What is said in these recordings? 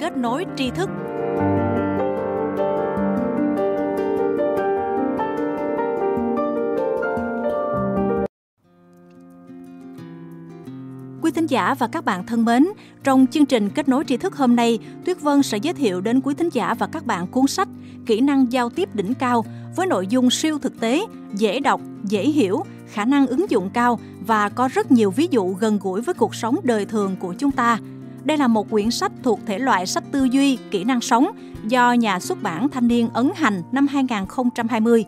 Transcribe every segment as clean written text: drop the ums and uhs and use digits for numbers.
kết nối tri thức. Quý thính giả và các bạn thân mến, trong chương trình Kết nối tri thức hôm nay, Tuyết Vân sẽ giới thiệu đến quý thính giả và các bạn cuốn sách Kỹ năng giao tiếp đỉnh cao với nội dung siêu thực tế, dễ đọc, dễ hiểu, khả năng ứng dụng cao và có rất nhiều ví dụ gần gũi với cuộc sống đời thường của chúng ta. Đây là một quyển sách thuộc thể loại sách tư duy, kỹ năng sống do nhà xuất bản Thanh niên ấn hành năm 2020.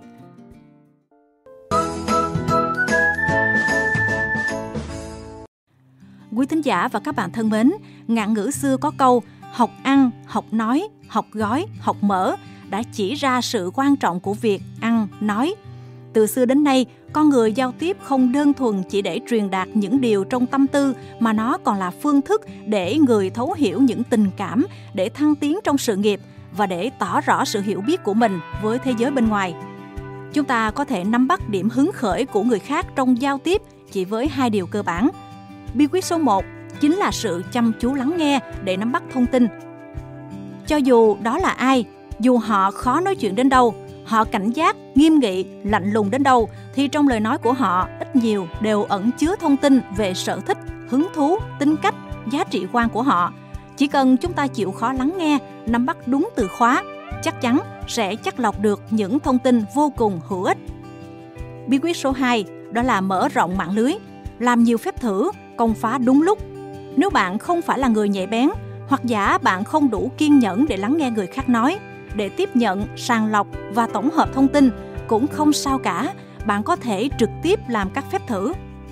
Quý thính giả và các bạn thân mến, ngạn ngữ xưa có câu học ăn, học nói, học gói, học mở đã chỉ ra sự quan trọng của việc ăn, nói. Từ xưa đến nay, con người giao tiếp không đơn thuần chỉ để truyền đạt những điều trong tâm tư, mà nó còn là phương thức để người thấu hiểu những tình cảm, để thăng tiến trong sự nghiệp và để tỏ rõ sự hiểu biết của mình với thế giới bên ngoài. Chúng ta có thể nắm bắt điểm hứng khởi của người khác trong giao tiếp chỉ với 2 điều cơ bản. Bí quyết số 1 chính là sự chăm chú lắng nghe để nắm bắt thông tin. Cho dù đó là ai, dù họ khó nói chuyện đến đâu, họ cảnh giác, nghiêm nghị, lạnh lùng đến đâu, thì trong lời nói của họ ít nhiều đều ẩn chứa thông tin về sở thích, hứng thú, tính cách, giá trị quan của họ. Chỉ cần chúng ta chịu khó lắng nghe, nắm bắt đúng từ khóa, chắc chắn sẽ chắt lọc được những thông tin vô cùng hữu ích. Bí quyết số 2 đó là mở rộng mạng lưới, làm nhiều phép thử, công phá đúng lúc. Nếu bạn không phải là người nhạy bén, hoặc giả bạn không đủ kiên nhẫn để lắng nghe người khác nói, để tiếp nhận, sàng lọc và tổng hợp thông tin, cũng không sao cả, bạn có thể trực tiếp làm các phép thử.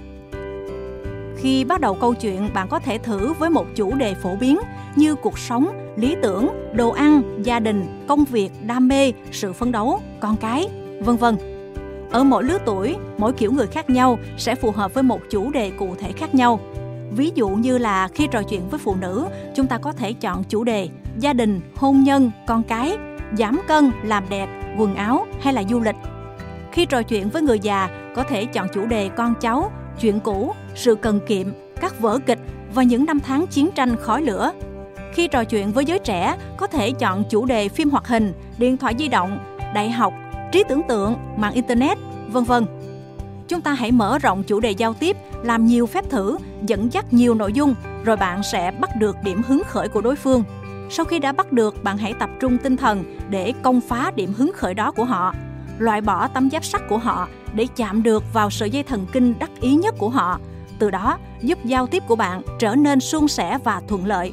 Khi bắt đầu câu chuyện, bạn có thể thử với một chủ đề phổ biến như cuộc sống, lý tưởng, đồ ăn, gia đình, công việc, đam mê, sự phấn đấu, con cái, vân vân. Ở mỗi lứa tuổi, mỗi kiểu người khác nhau sẽ phù hợp với một chủ đề cụ thể khác nhau. Ví dụ như là khi trò chuyện với phụ nữ, chúng ta có thể chọn chủ đề gia đình, hôn nhân, con cái, giảm cân, làm đẹp, quần áo hay là du lịch. Khi trò chuyện với người già, có thể chọn chủ đề con cháu, chuyện cũ, sự cần kiệm, các vở kịch và những năm tháng chiến tranh khói lửa. Khi trò chuyện với giới trẻ, có thể chọn chủ đề phim hoạt hình, điện thoại di động, đại học, trí tưởng tượng, mạng internet, vân vân. Chúng ta hãy mở rộng chủ đề giao tiếp, làm nhiều phép thử, dẫn dắt nhiều nội dung, rồi bạn sẽ bắt được điểm hứng khởi của đối phương. Sau khi đã bắt được, bạn hãy tập trung tinh thần để công phá điểm hứng khởi đó của họ, loại bỏ tấm giáp sắt của họ để chạm được vào sợi dây thần kinh đắc ý nhất của họ. Từ đó, giúp giao tiếp của bạn trở nên suôn sẻ và thuận lợi.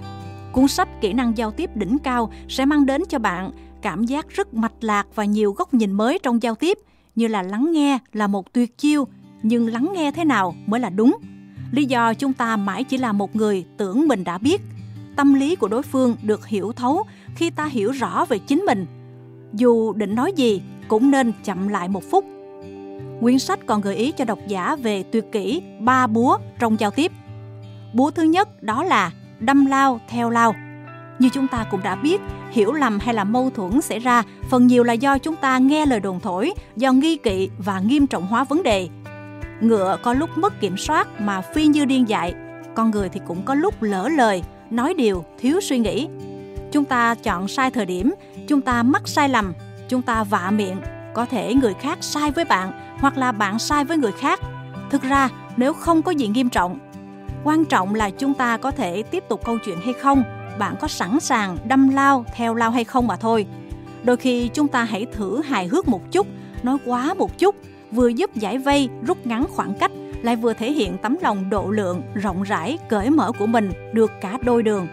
Cuốn sách Kỹ năng giao tiếp đỉnh cao sẽ mang đến cho bạn cảm giác rất mạch lạc và nhiều góc nhìn mới trong giao tiếp, như là lắng nghe là một tuyệt chiêu, nhưng lắng nghe thế nào mới là đúng. Lý do chúng ta mãi chỉ là một người tưởng mình đã biết. Tâm lý của đối phương được hiểu thấu khi ta hiểu rõ về chính mình. Dù định nói gì cũng nên chậm lại một phút. Quyển sách còn gợi ý cho độc giả về tuyệt kỹ 3 búa trong giao tiếp. Búa thứ nhất đó là đâm lao theo lao. Như chúng ta cũng đã biết, hiểu lầm hay là mâu thuẫn xảy ra phần nhiều là do chúng ta nghe lời đồn thổi, do nghi kỵ và nghiêm trọng hóa vấn đề. Ngựa có lúc mất kiểm soát mà phi như điên dại, con người thì cũng có lúc lỡ lời, nói điều thiếu suy nghĩ. Chúng ta chọn sai thời điểm, chúng ta mắc sai lầm, chúng ta vạ miệng, có thể người khác sai với bạn hoặc là bạn sai với người khác. Thực ra nếu không có gì nghiêm trọng, quan trọng là chúng ta có thể tiếp tục câu chuyện hay không, bạn có sẵn sàng đâm lao theo lao hay không mà thôi. Đôi khi chúng ta hãy thử hài hước một chút, nói quá một chút, vừa giúp giải vây, rút ngắn khoảng cách, lại vừa thể hiện tấm lòng độ lượng, rộng rãi, cởi mở của mình được cả đôi đường.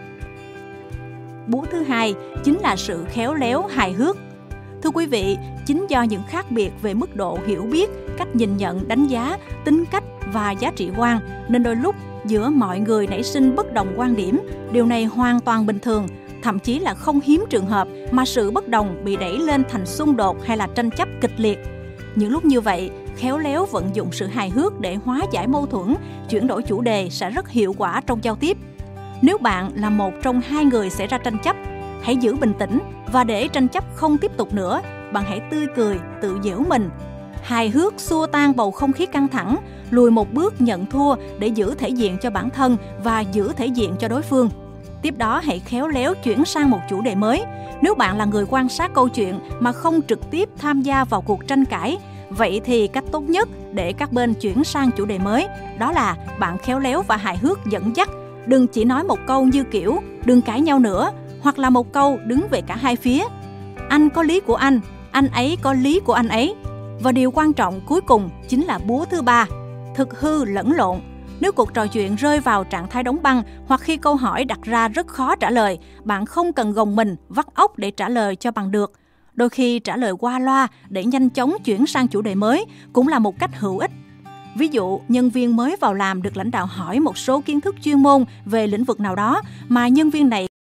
Búa thứ hai chính là sự khéo léo hài hước. Thưa quý vị, chính do những khác biệt về mức độ hiểu biết, cách nhìn nhận, đánh giá, tính cách và giá trị quan, nên đôi lúc giữa mọi người nảy sinh bất đồng quan điểm. Điều này hoàn toàn bình thường, thậm chí là không hiếm trường hợp mà sự bất đồng bị đẩy lên thành xung đột hay là tranh chấp kịch liệt. Những lúc như vậy, khéo léo vận dụng sự hài hước để hóa giải mâu thuẫn, chuyển đổi chủ đề sẽ rất hiệu quả trong giao tiếp. Nếu bạn là một trong hai người xảy ra tranh chấp, hãy giữ bình tĩnh và để tranh chấp không tiếp tục nữa, bạn hãy tươi cười, tự giễu mình. Hài hước xua tan bầu không khí căng thẳng, lùi một bước nhận thua để giữ thể diện cho bản thân và giữ thể diện cho đối phương. Tiếp đó hãy khéo léo chuyển sang một chủ đề mới. Nếu bạn là người quan sát câu chuyện mà không trực tiếp tham gia vào cuộc tranh cãi, vậy thì cách tốt nhất để các bên chuyển sang chủ đề mới đó là bạn khéo léo và hài hước dẫn dắt. Đừng chỉ nói một câu như kiểu đừng cãi nhau nữa, hoặc là một câu đứng về cả hai phía. Anh có lý của anh ấy có lý của anh ấy. Và điều quan trọng cuối cùng chính là búa thứ ba, thực hư lẫn lộn. Nếu cuộc trò chuyện rơi vào trạng thái đóng băng hoặc khi câu hỏi đặt ra rất khó trả lời, bạn không cần gồng mình, vắt óc để trả lời cho bằng được. Đôi khi trả lời qua loa để nhanh chóng chuyển sang chủ đề mới cũng là một cách hữu ích. Ví dụ, nhân viên mới vào làm được lãnh đạo hỏi một số kiến thức chuyên môn về lĩnh vực nào đó mà nhân viên này